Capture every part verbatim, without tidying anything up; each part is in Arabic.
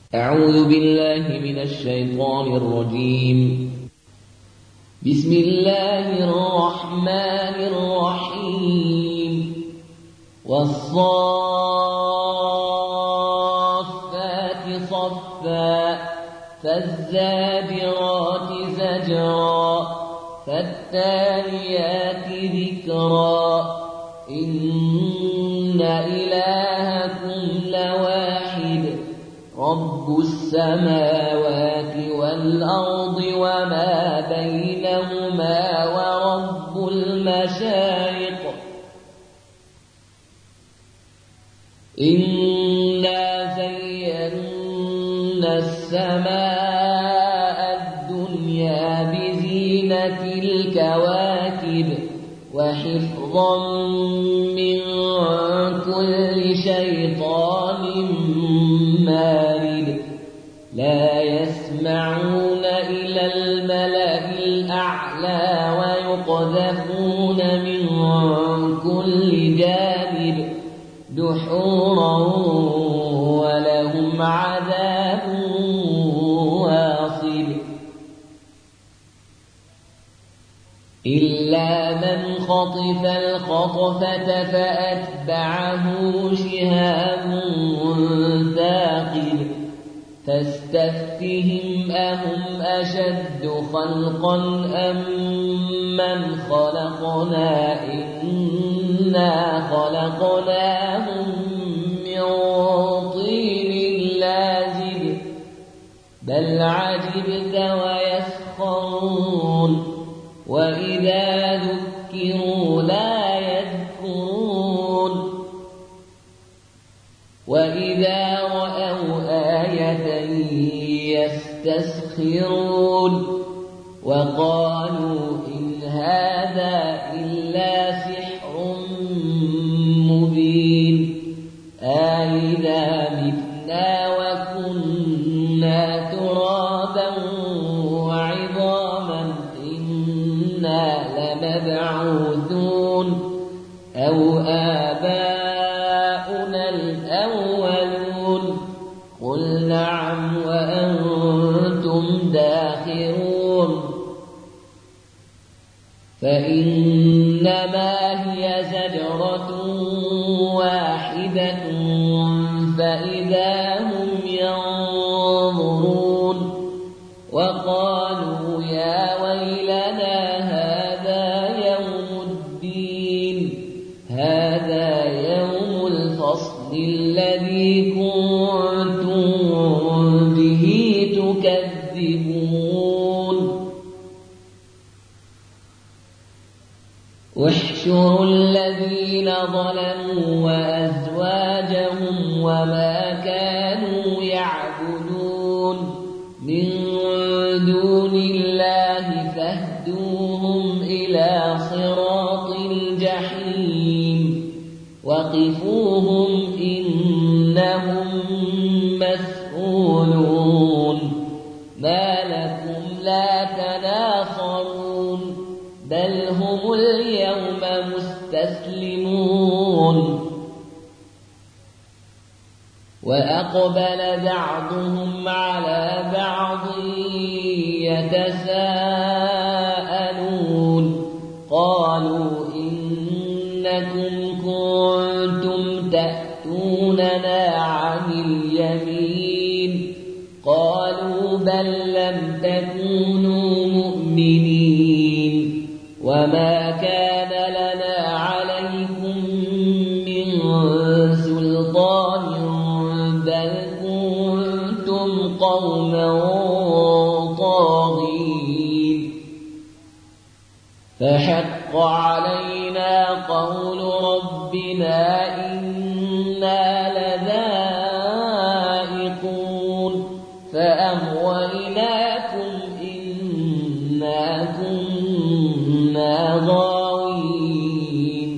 أعوذ بالله من الشيطان الرجيم. بسم الله الرحمن الرحيم. والصافات صفا فالزاجرات زجرا فالتاليات ذكرا إن إلهكم لواحد رب السماوات والأرض وما بينهما ورب المشارق. إنا زينا السماء الدنيا بزينة الكواكب وحفظا من كل شيطان مارد. لا يسمعون إلى الملأ الأعلى ويقذفون من كل جانب دحورا ولهم عذاب واصب. إلا من خطف الخطفة فأتبعه شهاب ثاقب. فاستفتهم أهم أشد خلقا أم من خلقنا إنا خلقناهم من طين لازب. بل عجبت ويسخرون وإذا ذكروا لا يذكرون وإذا رأوا آية يستسخرون وقالوا إن هذا إلا سحر مبين. أإذا متنا وكنا ترابا وعظاما إنا لمبعوثون أو آباؤنا الأولون. قل نعم وأنتم داخرون. فإنما هي زجرة واحدة فإذا هم ينظرون. وقالوا يا ويلنا هذا يوم الدين هذا يوم الفصل الذي كنتم به تكذبون. واحشروا الذين ظلموا وأزواجهم وما كانوا يعبدون من دون الله فاهدوهم إلى صراط الجحيم. وقفوهم إنهم مسؤولون. ما لكم لا تناصرون بل هم اليوم مستسلمون. وأقبل بعضهم على بعض يتساءلون قالوا إنكم كنتم تأتوننا عن اليمين قالوا بل لم تكونوا مؤمنين وما كان لنا عليكم من سلطان بل كنتم قوما طاغين. فحق علينا قول ربنا إنا لذائقون فأغويناكم إنا كنا غاوين.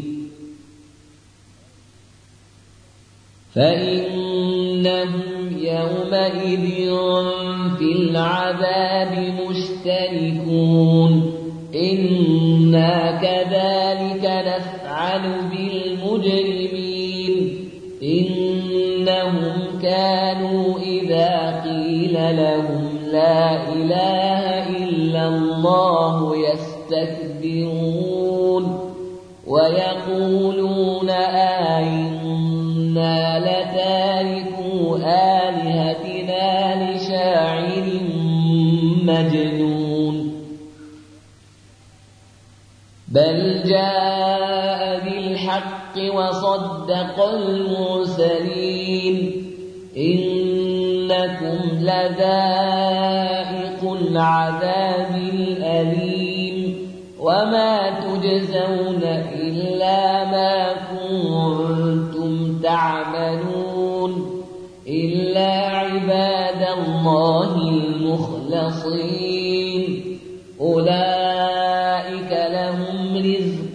فإنهم يومئذ في العذاب مشتركون. إنا كذلك نفعل بالمجرمين إنهم كانوا إذا قيل لهم لا إله إلا الله يستكبرون ويقولون أئنا لتاركو آلهتنا لشاعر مجنون بل جاء بالحق وصدق المرسلين إنكم لذائق العذاب الأليم وما تجزون إلا ما كنتم تعملون إلا عباد الله المخلصين أولئك لهم رزق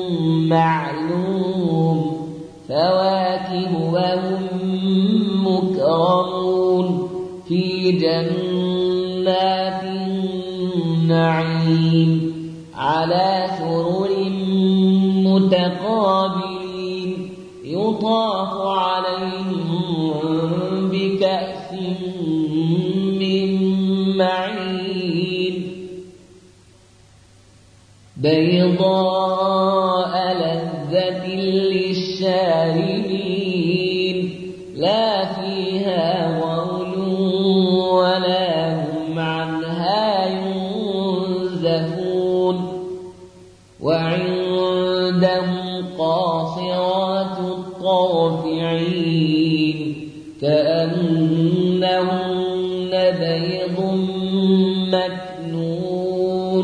معلوم فواكه وهم مكرمون في جنات النعيم على سرر متقابلين يطاف عليهم بكأس من معين بيضاء لذة للشاربين لا فيها غول ولا هم عنها ينزفون وعندهم قاصرات الطرف عين كأنهن بيض مكنون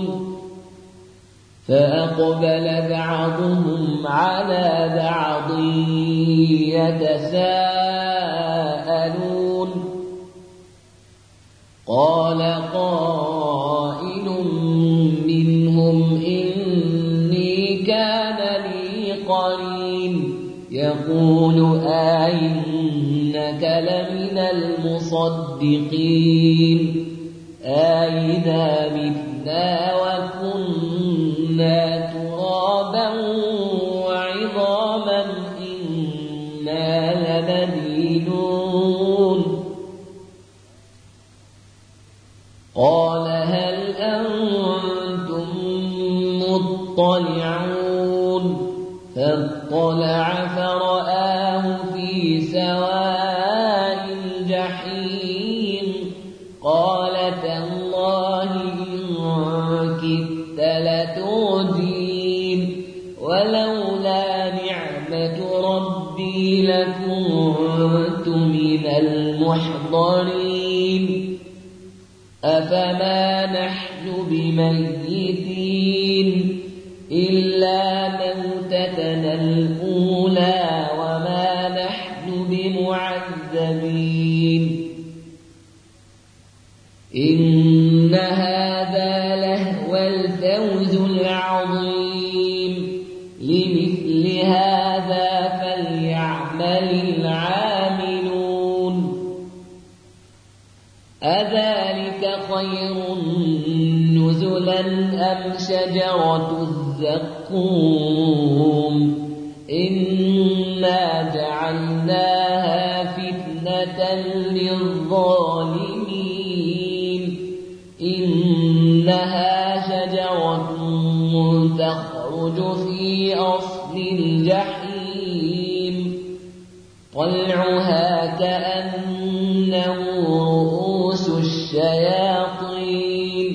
فأقبل بعضهم على بعض يتساءلون قال قائل منهم إني كان لي قرين يقول أئنك لمن المصدقين أئذا متنا وكنا ترابا وعظاما إنا لمدينون قال هل أنتم مطلعون فاطلع فرآه في سواء الجحيم قال تالله إن كدت لتردين ولولا نعمة ربي لكنت من المحضرين أفما نحن بميتين إلا موتتنا الأولى وما نحن بمعذبين إن هذا لهو الفوز العظيم لمثل هذا فليعمل العاملون أذلك خير نزلا أم شجرة الزقوم إنا جعلناها فتنة للظالمين إنها شجرة تخرج في أصل الجحيم طلعها كأنه رؤوس الشياطين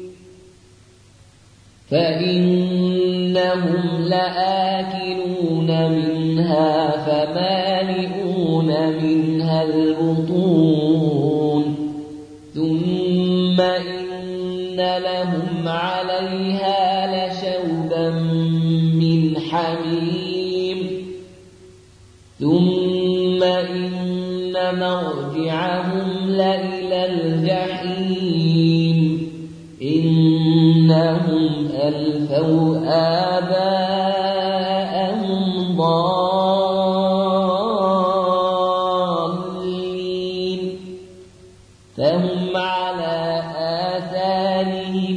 فإنهم لآكلون منها فمالئون منها البطون ثم إن لهم عليها لشوبا من حميم ثم إن مرجعهم لإلى الجحيم إنهم ألفوا آباءهم ضالين فهم على آثارهم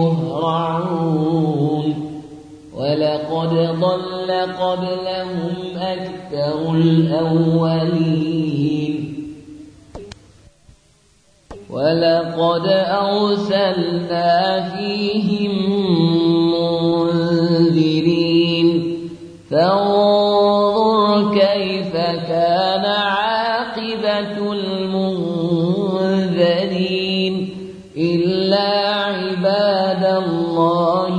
يهرعون ولقد ضل قبلهم أكثر الأولين ولقد أرسلنا فيهم منذرين فانظر كيف كان عاقبة المنذرين إلا عباد الله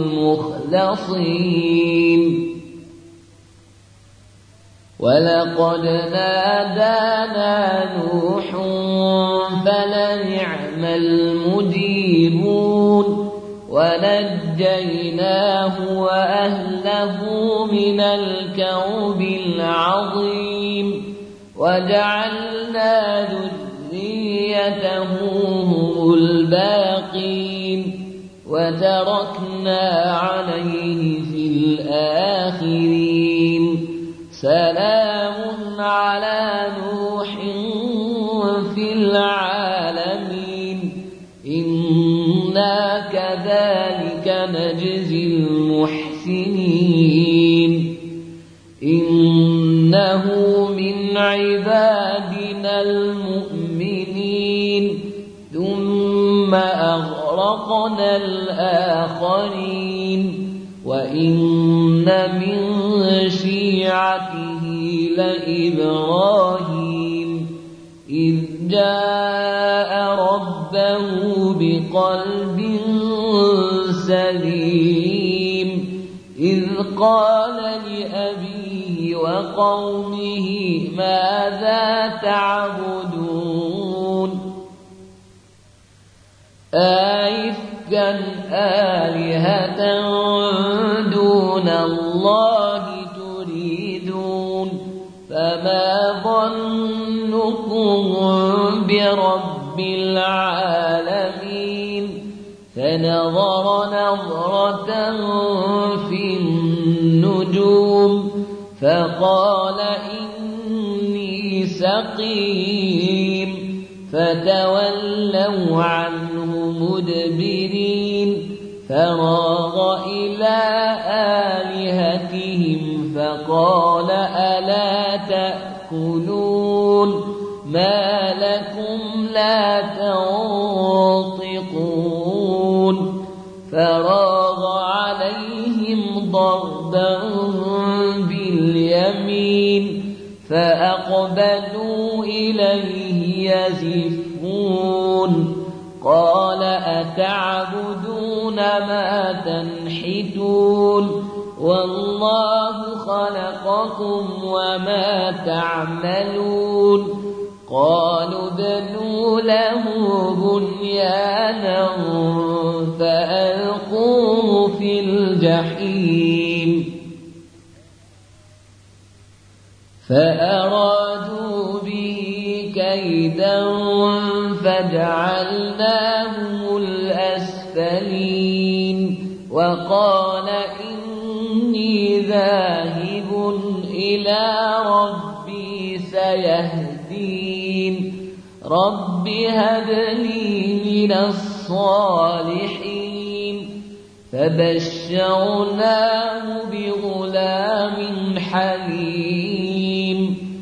المخلصين ولقد نادانا نوح فلنعم المجيبون ونجيناه وأهله من الكرب العظيم وجعلنا ذريته هم الباقين وتركنا عليه في الآخرين سلام على نوح في العالمين إنا كذلك نجزي المحسنين إنه من عبادنا المؤمنين ثم أغرقنا الآخرين وإن من شيعته لإبراهيم إذ جاء ربه بقلب سليم إذ قال لأبيه وقومه ماذا تعبدون أئفكا آلهة دون الله تريدون فما ظنكم برب العالمين فنظر نظرة في النجوم فقال إني سقيم فتولوا عنه مدبرين فراغ إلى آلهتهم فقال ألا تأكلون ما لكم لا تنطقون فراغ عليهم ضربا باليمين فأقبلوا إليه يزفون قال أتعبدون ما تنحتون والله خلقكم وما تعملون قالوا ابنوا له بنيانا فألقوه في الجحيم فأرادوا به كيدا فجعلناهم الأسفلين وقال إني ذاهب إلى ربي سيهدين رب هب لي من الصالحين فبشرناه بغلام حليم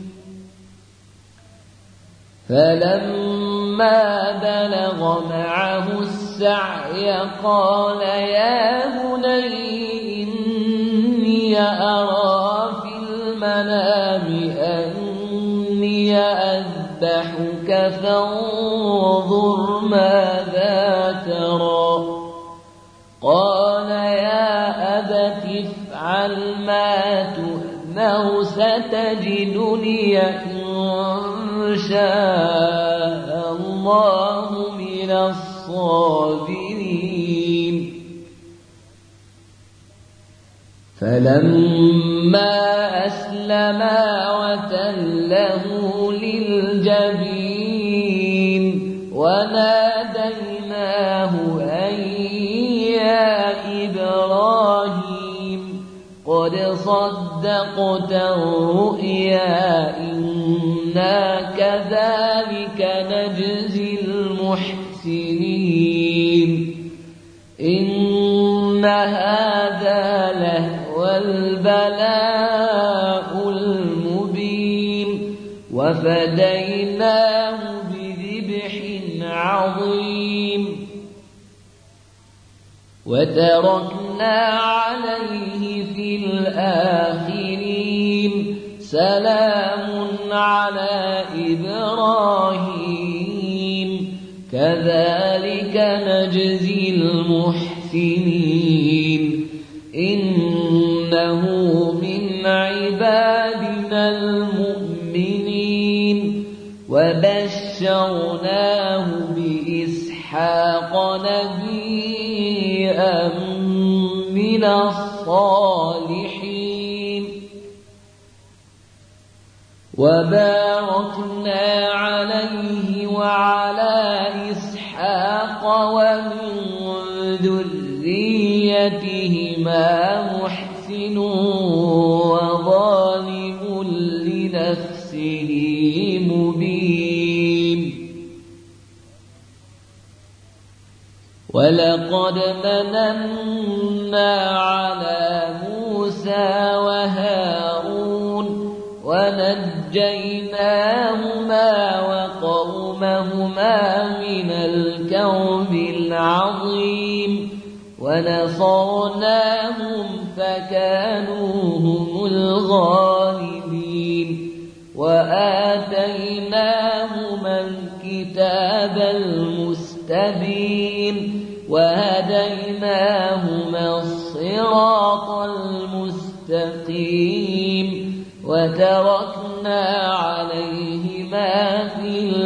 فلما بلغ معه السعي قال يا بني إني أرى في المنام أني أذبحك فانظر ماذا ترى قال يا أبت افعل ما تؤمر ستجدني إن شاء الله من الصابرين فلما أسلما وتله للجبين وناديناه أن يا إبراهيم قد صدقت الرؤيا إنا كذلك نجزي المحسنين إن هذا لهو البلاء المبين وفديناه بذبح وتركنا عليه في الآخرين سلام على إبراهيم كذلك نجزي المحسنين إنه من عبادنا المؤمنين وبشرناه بإسحاق نبيا من الصالحين وباركنا عليه وعلى إسحاق ومن ذريتهما محسن وظالم لنفسه مبين ولقد مننا على موسى وهارون ونجيناهما وقومهما من الكرب العظيم ونصرناهم فكانوا هم الغالبين وآتيناهما الكتاب المستبين وهديناهما الصراط المستقيم وتركنا عليهما في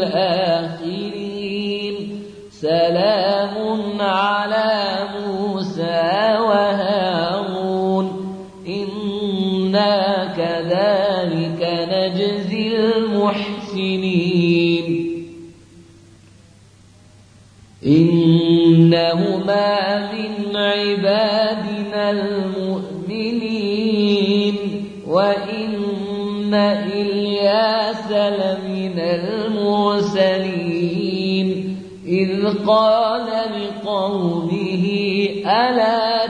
الآخرين سلام على موسى وهارون إنا كذلك نجزي المحسنين إنهما من عبادنا المؤمنين وإن إلياس لمن المرسلين إذ قال لقومه ألا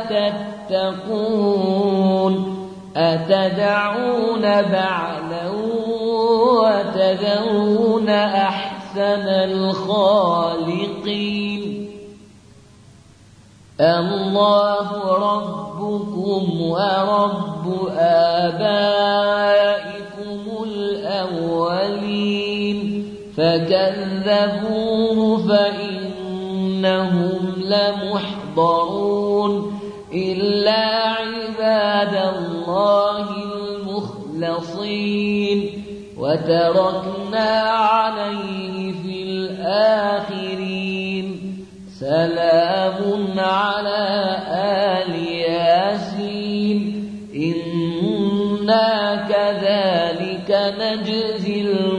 تتقون أتدعون بعلا وتذرون أحسن الخالقين الله ربكم ورب آبائكم الأولين فكذبوه فإنهم لمحضرون إلا عباد الله المخلصين وتركنا عليه في الآخرين سلام على آل ياسين إنا كذلك نجزي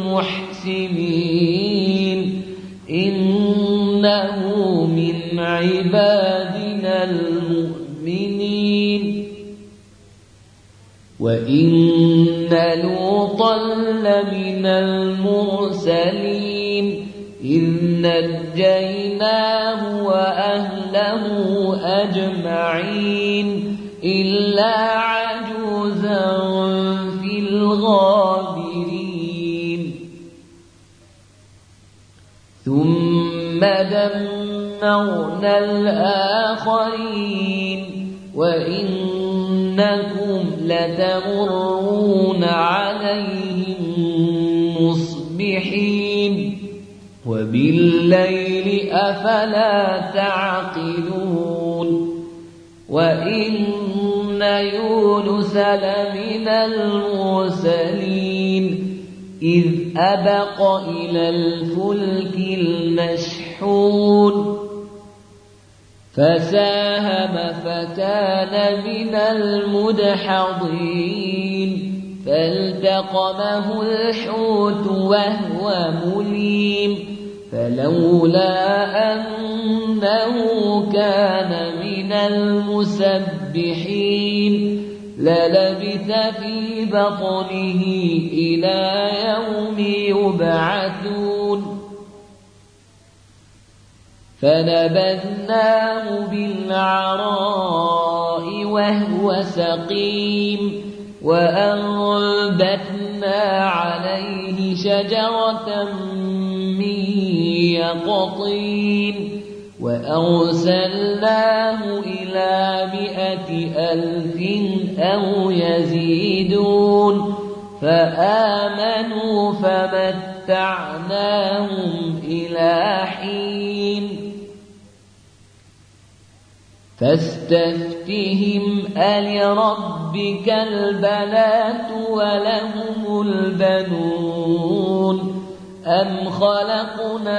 المحسنين إنه من عبادنا المؤمنين وإن لوطا لمن المرسلين إذ نجيناه وأهله أجمعين إلا عجوزا في الغابرين ثم دمرنا الآخرين وإنكم لتمرون عليهم مصبحين وبالليل أفلا تعقلون وإن يونس لمن المرسلين إذ أبق إلى الفلك المشحون فساهم فكان من المدحضين فالتقمه الحوت وهو مليم فلولا أنه كان من المسبحين للبث في بطنه إلى يوم يبعثون فنبذناه بالعراء وهو سقيم وأنبتنا عليه شجرة من يقطين وأرسلناه إلى مائة ألف أو يزيدون فآمنوا فمتعناهم إلى حين فاستفتهم ألربك البنات ولهم البنون أم خلقنا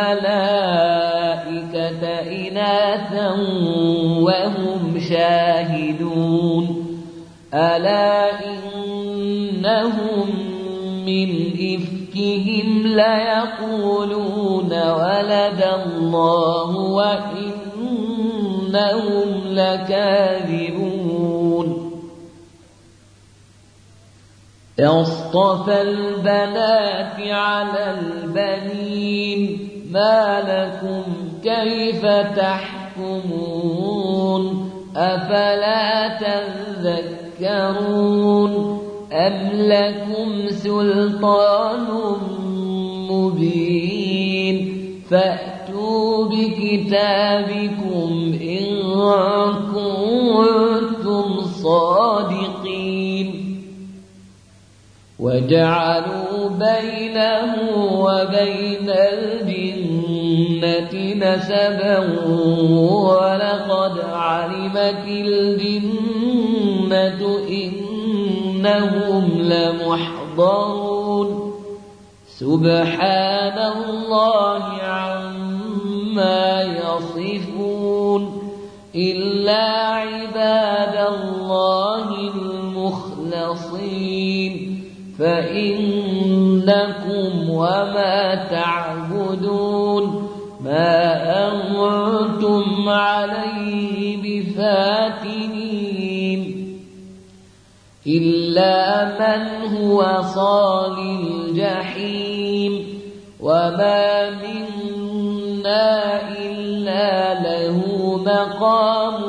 الملائكة إناثا وهم شاهدون ألا إنهم من إفكهم ليقولون ولد الله وإنهم لكاذبون أصطفى البنات على البنين ما لكم كيف تحكمون أفلا تذكرون أم لكم سلطان مبين فأتوا بكتابكم إن كنتم صادقين وجعلوا بينه وبين الجنة نسبا ولقد علمت الجنة إنهم لمحضرون سبحان الله عما يصفون إلا عباد الله المخلصين فإنكم وما تعبدون ما أنتم عليه بفاتنين إلا من هو صال الجحيم وما منا إلا له مقام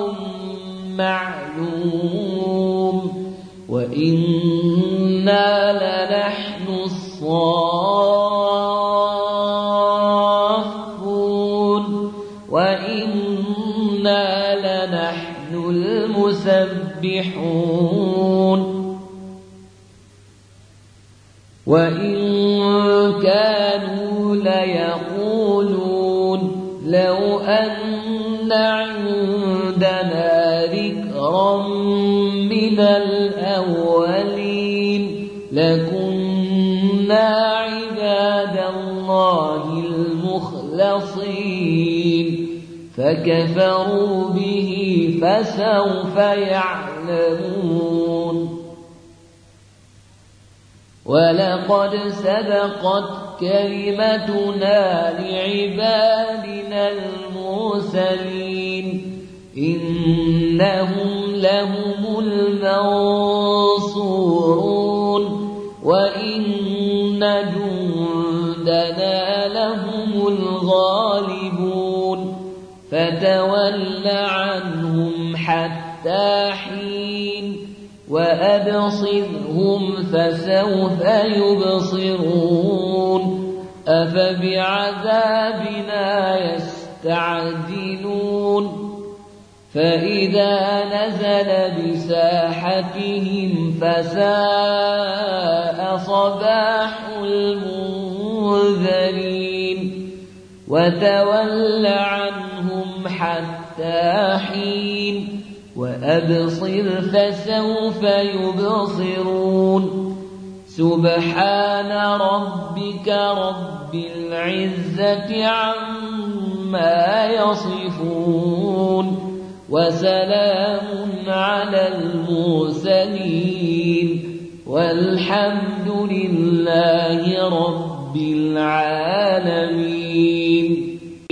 معلوم وإنا لنحن الصافون وإنا لنحن المسبحون وإن كانوا ليقولون لو أن عندنا ذكرا من الأولين لكنا عباد الله المخلصين فكفروا به فسوف يعلمون ولقد سبقت كلمتنا لعبادنا المرسلين إنهم لهم المنصورون وإن جندنا لهم الغالبون فتول عنهم حتى حين وأبصرهم فسوف يبصرون أفبعذابنا يستعجلون فإذا نزل بساحتهم فساء صباح المنذرين وتول عنهم حتى حين وأبصر فسوف يبصرون سبحان ربك رب العزة عما يصفون وسلام على المرسلين والحمد لله رب العالمين.